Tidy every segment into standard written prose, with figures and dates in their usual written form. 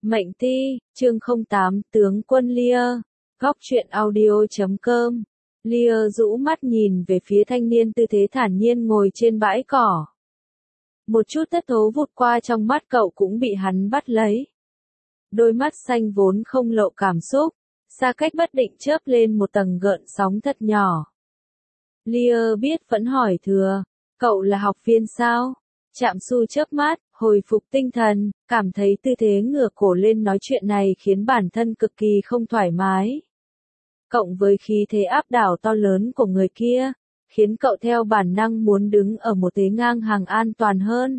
Mệnh Ti, chương 08, tướng quân Lear. Góc truyện audio.com. Lear rũ mắt nhìn về phía thanh niên tư thế thản nhiên ngồi trên bãi cỏ. Một chút thất thố vụt qua trong mắt cậu cũng bị hắn bắt lấy. Đôi mắt xanh vốn không lộ cảm xúc, xa cách bất định chớp lên một tầng gợn sóng thật nhỏ. Lear biết vẫn hỏi thừa, cậu là học viên sao? Trạm Su chớp mắt, hồi phục tinh thần, cảm thấy tư thế ngửa cổ lên nói chuyện này khiến bản thân cực kỳ không thoải mái. Cộng với khí thế áp đảo to lớn của người kia, khiến cậu theo bản năng muốn đứng ở một thế ngang hàng an toàn hơn.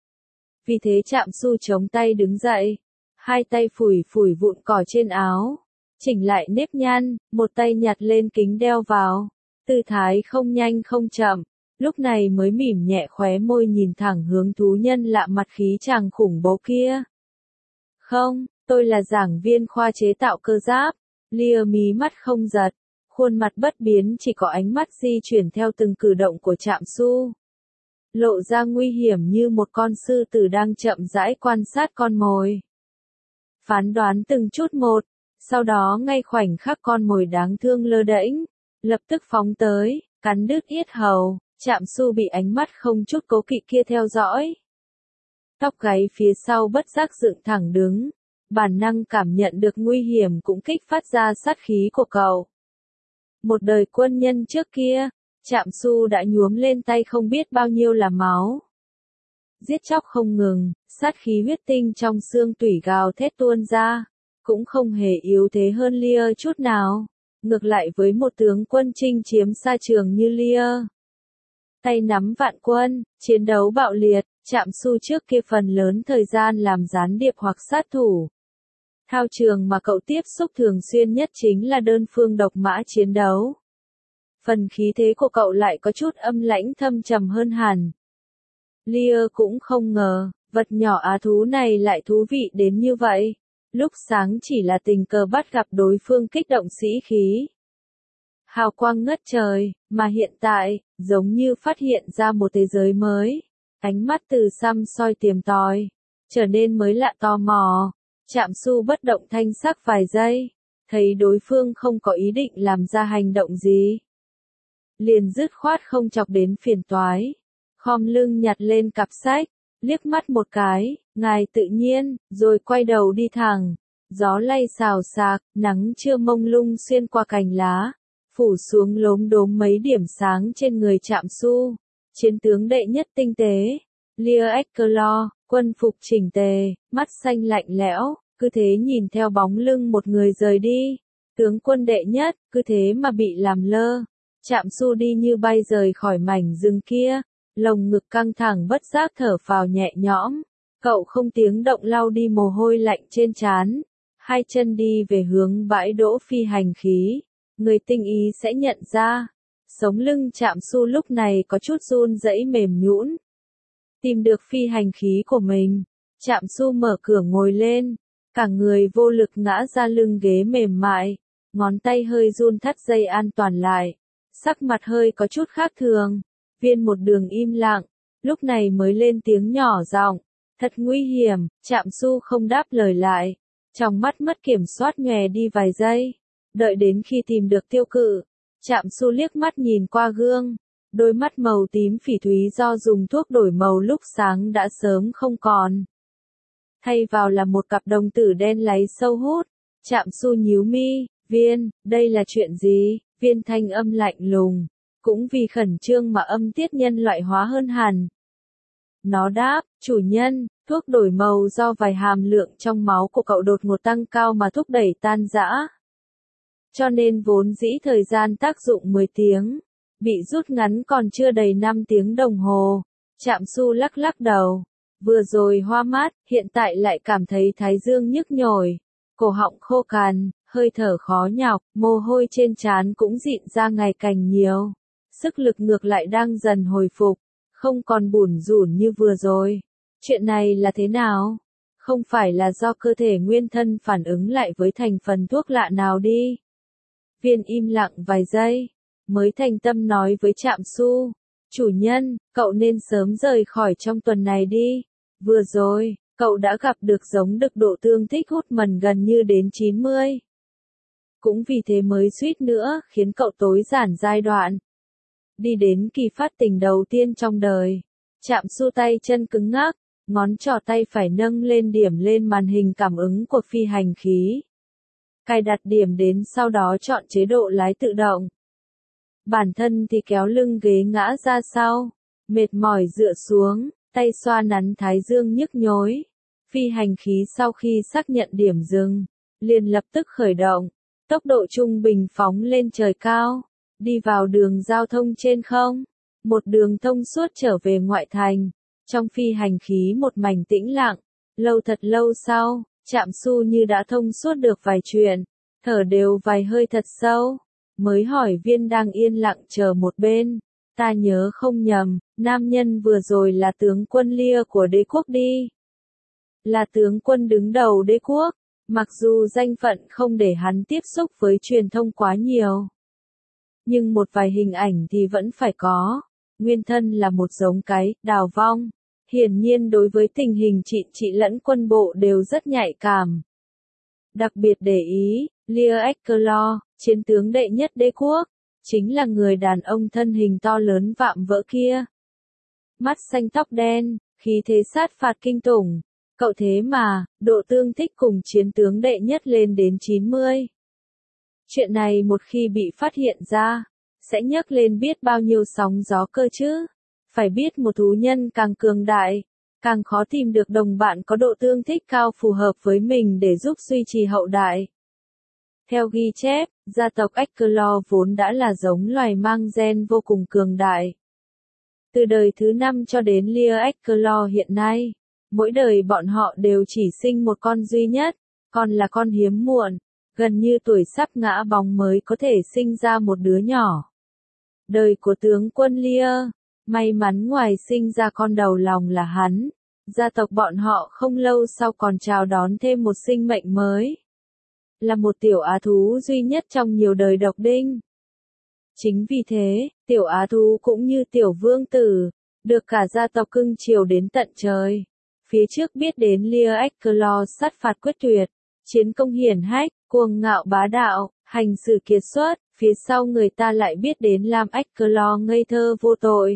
Vì thế Trạm Su chống tay đứng dậy, hai tay phủi phủi vụn cỏ trên áo, chỉnh lại nếp nhăn, một tay nhặt lên kính đeo vào, tư thái không nhanh không chậm. Lúc này mới mỉm nhẹ khóe môi nhìn thẳng hướng thú nhân lạ mặt khí chàng khủng bố kia. Không, tôi là giảng viên khoa chế tạo cơ giáp. Lear mí mắt không giật, khuôn mặt bất biến chỉ có ánh mắt di chuyển theo từng cử động của Trạm Su. Lộ ra nguy hiểm như một con sư tử đang chậm rãi quan sát con mồi. Phán đoán từng chút một, sau đó ngay khoảnh khắc con mồi đáng thương lơ đễnh, lập tức phóng tới, cắn đứt yết hầu. Trạm Su bị ánh mắt không chút cố kỵ kia theo dõi. Tóc gáy phía sau bất giác dựng thẳng đứng, bản năng cảm nhận được nguy hiểm cũng kích phát ra sát khí của cậu. Một đời quân nhân trước kia, Trạm Su đã nhuốm lên tay không biết bao nhiêu là máu. Giết chóc không ngừng, sát khí huyết tinh trong xương tủy gào thét tuôn ra, cũng không hề yếu thế hơn Lear chút nào, ngược lại với một tướng quân chinh chiếm xa trường như Lear. Tay nắm vạn quân, chiến đấu bạo liệt, Trạm Su trước kia phần lớn thời gian làm gián điệp hoặc sát thủ. Thao trường mà cậu tiếp xúc thường xuyên nhất chính là đơn phương độc mã chiến đấu. Phần khí thế của cậu lại có chút âm lãnh thâm trầm hơn hẳn. Lear cũng không ngờ, vật nhỏ á thú này lại thú vị đến như vậy. Lúc sáng chỉ là tình cờ bắt gặp đối phương kích động sĩ khí. Hào quang ngất trời, mà hiện tại, giống như phát hiện ra một thế giới mới. Ánh mắt từ xăm soi tìm tòi, trở nên mới lạ tò mò. Trạm Su bất động thanh sắc vài giây, thấy đối phương không có ý định làm ra hành động gì. Liền dứt khoát không chọc đến phiền toái. Khom lưng nhặt lên cặp sách, liếc mắt một cái, ngài tự nhiên, rồi quay đầu đi thẳng. Gió lay xào xạc, nắng trưa mông lung xuyên qua cành lá, phủ xuống lốm đốm mấy điểm sáng trên người Trạm Su. Chiến tướng đệ nhất tinh tế, Lear Eckler, quân phục chỉnh tề, mắt xanh lạnh lẽo, cứ thế nhìn theo bóng lưng một người rời đi. Tướng quân đệ nhất, cứ thế mà bị làm lơ. Trạm Su đi như bay rời khỏi mảnh rừng kia, lồng ngực căng thẳng bất giác thở phào nhẹ nhõm. Cậu không tiếng động lau đi mồ hôi lạnh trên trán, hai chân đi về hướng bãi đỗ phi hành khí. Người tinh ý sẽ nhận ra, sống lưng Trạm Su lúc này có chút run rẩy mềm nhũn. Tìm được phi hành khí của mình, Trạm Su mở cửa ngồi lên, cả người vô lực ngã ra lưng ghế mềm mại, ngón tay hơi run thắt dây an toàn lại, sắc mặt hơi có chút khác thường. Viên một đường im lặng, lúc này mới lên tiếng nhỏ giọng, thật nguy hiểm. Trạm Su không đáp lời lại, trong mắt mất kiểm soát nhòe đi vài giây. Đợi đến khi tìm được tiêu cự, Trạm Su liếc mắt nhìn qua gương, đôi mắt màu tím phỉ thúy do dùng thuốc đổi màu lúc sáng đã sớm không còn. Thay vào là một cặp đồng tử đen láy sâu hút. Trạm Su nhíu mi, Viên, đây là chuyện gì? Viên thanh âm lạnh lùng, cũng vì khẩn trương mà âm tiết nhân loại hóa hơn hẳn. Nó đáp, chủ nhân, thuốc đổi màu do vài hàm lượng trong máu của cậu đột ngột tăng cao mà thúc đẩy tan rã. Cho nên vốn dĩ thời gian tác dụng 10 tiếng, bị rút ngắn còn chưa đầy 5 tiếng đồng hồ. Trạm Su lắc lắc đầu, vừa rồi hoa mát, hiện tại lại cảm thấy thái dương nhức nhồi, cổ họng khô cằn, hơi thở khó nhọc, mồ hôi trên trán cũng dịn ra ngày càng nhiều. Sức lực ngược lại đang dần hồi phục, không còn bủn rủn như vừa rồi. Chuyện này là thế nào? Không phải là do cơ thể nguyên thân phản ứng lại với thành phần thuốc lạ nào đi? Viên im lặng vài giây, mới thành tâm nói với Trạm Su, chủ nhân, cậu nên sớm rời khỏi trong tuần này đi. Vừa rồi, Cậu đã gặp được giống đực độ tương thích hút mần gần như đến 90. Cũng vì thế mới suýt nữa khiến cậu tối giản giai đoạn. Đi đến kỳ phát tình đầu tiên trong đời. Trạm Su tay chân cứng ngắc, ngón trỏ tay phải nâng lên điểm lên màn hình cảm ứng của phi hành khí. Cài đặt điểm đến sau đó chọn chế độ lái tự động. Bản thân thì kéo lưng ghế ngã ra sau, mệt mỏi dựa xuống, tay xoa nắn thái dương nhức nhối. Phi hành khí sau khi xác nhận điểm dừng, liền lập tức khởi động, tốc độ trung bình phóng lên trời cao, đi vào đường giao thông trên không, một đường thông suốt trở về ngoại thành. Trong phi hành khí một mảnh tĩnh lặng, lâu thật lâu sau, Trạm Su như đã thông suốt được vài chuyện, thở đều vài hơi thật sâu, mới hỏi viên đang yên lặng chờ một bên, ta nhớ không nhầm, nam nhân vừa rồi là tướng quân Lia của đế quốc đi. Là tướng quân đứng đầu đế quốc, mặc dù danh phận không để hắn tiếp xúc với truyền thông quá nhiều. Nhưng một vài hình ảnh thì vẫn phải có, nguyên thân là một giống cái, đào vong. Hiển nhiên đối với tình hình trị lẫn quân bộ đều rất nhạy cảm. Đặc biệt để ý, Lia Eccleston, chiến tướng đệ nhất đế quốc, chính là người đàn ông thân hình to lớn vạm vỡ kia. Mắt xanh tóc đen, khí thế sát phạt kinh tủng, cậu thế mà, độ tương thích cùng chiến tướng đệ nhất lên đến 90. Chuyện này một khi bị phát hiện ra, sẽ nhấc lên biết bao nhiêu sóng gió cơ chứ. Phải biết một thú nhân càng cường đại, càng khó tìm được đồng bạn có độ tương thích cao phù hợp với mình để giúp duy trì hậu đại. Theo ghi chép, gia tộc Eccleston vốn đã là giống loài mang gen vô cùng cường đại. Từ đời thứ 5 cho đến Lia Eccleston hiện nay, mỗi đời bọn họ đều chỉ sinh một con duy nhất, còn là con hiếm muộn, gần như tuổi sắp ngã bóng mới có thể sinh ra một đứa nhỏ. Đời của tướng quân Lia, may mắn ngoài sinh ra con đầu lòng là hắn, gia tộc bọn họ không lâu sau còn chào đón thêm một sinh mệnh mới. Là một tiểu á thú duy nhất trong nhiều đời độc đinh. Chính vì thế, tiểu á thú cũng như tiểu vương tử, được cả gia tộc cưng chiều đến tận trời. Phía trước biết đến Lia Eccleston sát phạt quyết tuyệt, chiến công hiển hách, cuồng ngạo bá đạo, hành xử kiệt xuất, phía sau người ta lại biết đến Lam Eccleston ngây thơ vô tội.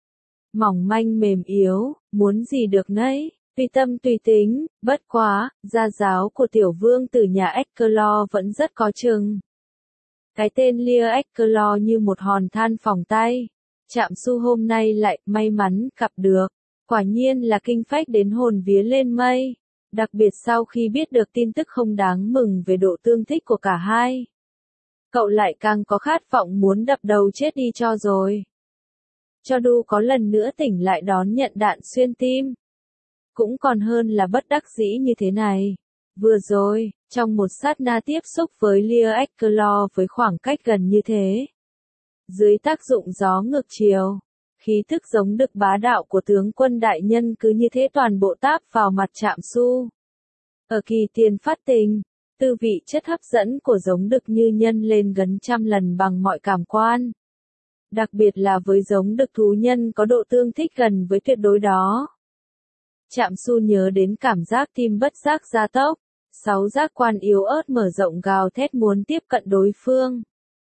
Mỏng manh mềm yếu, muốn gì được nấy, tùy tâm tùy tính, bất quá, gia giáo của tiểu vương tử nhà Eccleston vẫn rất có chừng. Cái tên Lia Eccleston như một hòn than phỏng tay, Trạm Su hôm nay lại may mắn gặp được, quả nhiên là kinh phách đến hồn vía lên mây, đặc biệt sau khi biết được tin tức không đáng mừng về độ tương thích của cả hai. Cậu lại càng có khát vọng muốn đập đầu chết đi cho rồi. Cho dù có lần nữa tỉnh lại đón nhận đạn xuyên tim. Cũng còn hơn là bất đắc dĩ như thế này. Vừa rồi, trong một sát na tiếp xúc với Lia Eccleston với khoảng cách gần như thế. Dưới tác dụng gió ngược chiều, khí thức giống đực bá đạo của tướng quân đại nhân cứ như thế toàn bộ táp vào mặt Trạm Su. Ở kỳ tiền phát tình, tư vị chất hấp dẫn của giống đực như nhân lên gần trăm lần bằng mọi cảm quan. Đặc biệt là với giống đực thú nhân có độ tương thích gần với tuyệt đối đó. Trạm Su nhớ đến cảm giác tim bất giác gia tốc, 6 giác quan yếu ớt mở rộng gào thét muốn tiếp cận đối phương.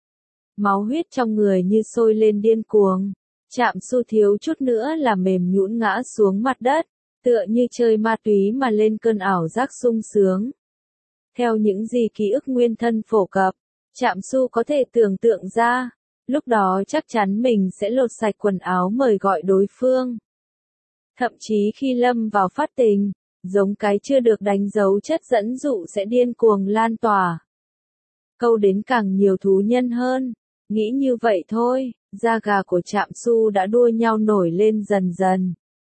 Máu huyết trong người như sôi lên điên cuồng. Trạm Su thiếu chút nữa là mềm nhũn ngã xuống mặt đất, tựa như chơi ma túy mà lên cơn ảo giác sung sướng. Theo những gì ký ức nguyên thân phổ cập, Trạm Su có thể tưởng tượng ra, lúc đó chắc chắn mình sẽ lột sạch quần áo mời gọi đối phương. Thậm chí khi lâm vào phát tình, giống cái chưa được đánh dấu chất dẫn dụ sẽ điên cuồng lan tỏa. Câu đến càng nhiều thú nhân hơn, nghĩ như vậy thôi, da gà của Trạm Su đã đua nhau nổi lên dần dần.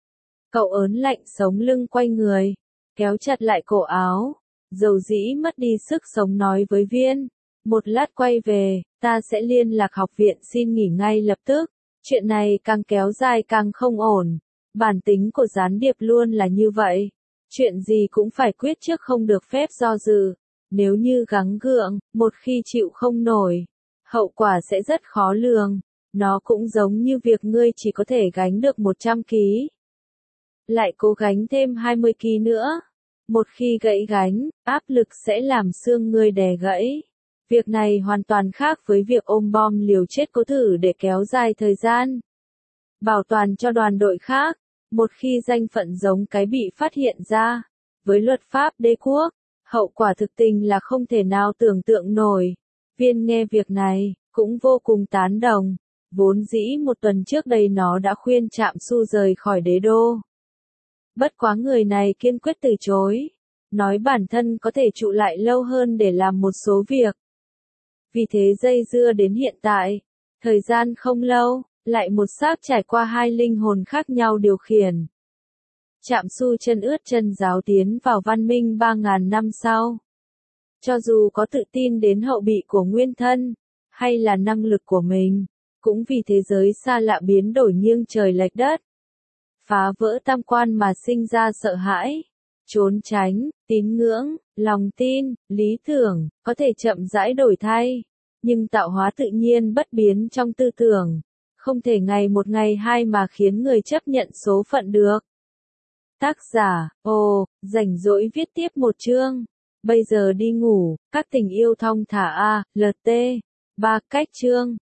Cậu ớn lạnh sống lưng quay người, kéo chặt lại cổ áo, dầu dĩ mất đi sức sống nói với Viên. Một lát quay về, ta sẽ liên lạc học viện xin nghỉ ngay lập tức. Chuyện này càng kéo dài càng không ổn. Bản tính của gián điệp luôn là như vậy. Chuyện gì cũng phải quyết trước không được phép do dự. Nếu như gắng gượng, một khi chịu không nổi, hậu quả sẽ rất khó lường. Nó cũng giống như việc ngươi chỉ có thể gánh được 100 kg. lại cố gánh thêm 20 kg nữa. Một khi gãy gánh, áp lực sẽ làm xương ngươi đè gãy. Việc này hoàn toàn khác với việc ôm bom liều chết cố thử để kéo dài thời gian. Bảo toàn cho đoàn đội khác, một khi danh phận giống cái bị phát hiện ra, với luật pháp đế quốc, hậu quả thực tình là không thể nào tưởng tượng nổi. Viên nghe việc này, cũng vô cùng tán đồng. Vốn dĩ một tuần trước đây nó đã khuyên Trạm Su rời khỏi đế đô. Bất quá người này kiên quyết từ chối, nói bản thân có thể trụ lại lâu hơn để làm một số việc. Vì thế dây dưa đến hiện tại, thời gian không lâu, lại một xác trải qua hai linh hồn khác nhau điều khiển. Trạm Su chân ướt chân ráo tiến vào văn minh 3.000 năm sau. Cho dù có tự tin đến hậu bị của nguyên thân, hay là năng lực của mình, cũng vì thế giới xa lạ biến đổi nghiêng trời lệch đất. Phá vỡ tam quan mà sinh ra sợ hãi, trốn tránh, tín ngưỡng, lòng tin, lý tưởng, có thể chậm rãi đổi thay, nhưng tạo hóa tự nhiên bất biến trong tư tưởng, không thể ngày một ngày hai mà khiến người chấp nhận số phận được. Tác giả, rảnh rỗi viết tiếp một chương. Bây giờ đi ngủ, các tình yêu thong thả LT. 3 cách chương.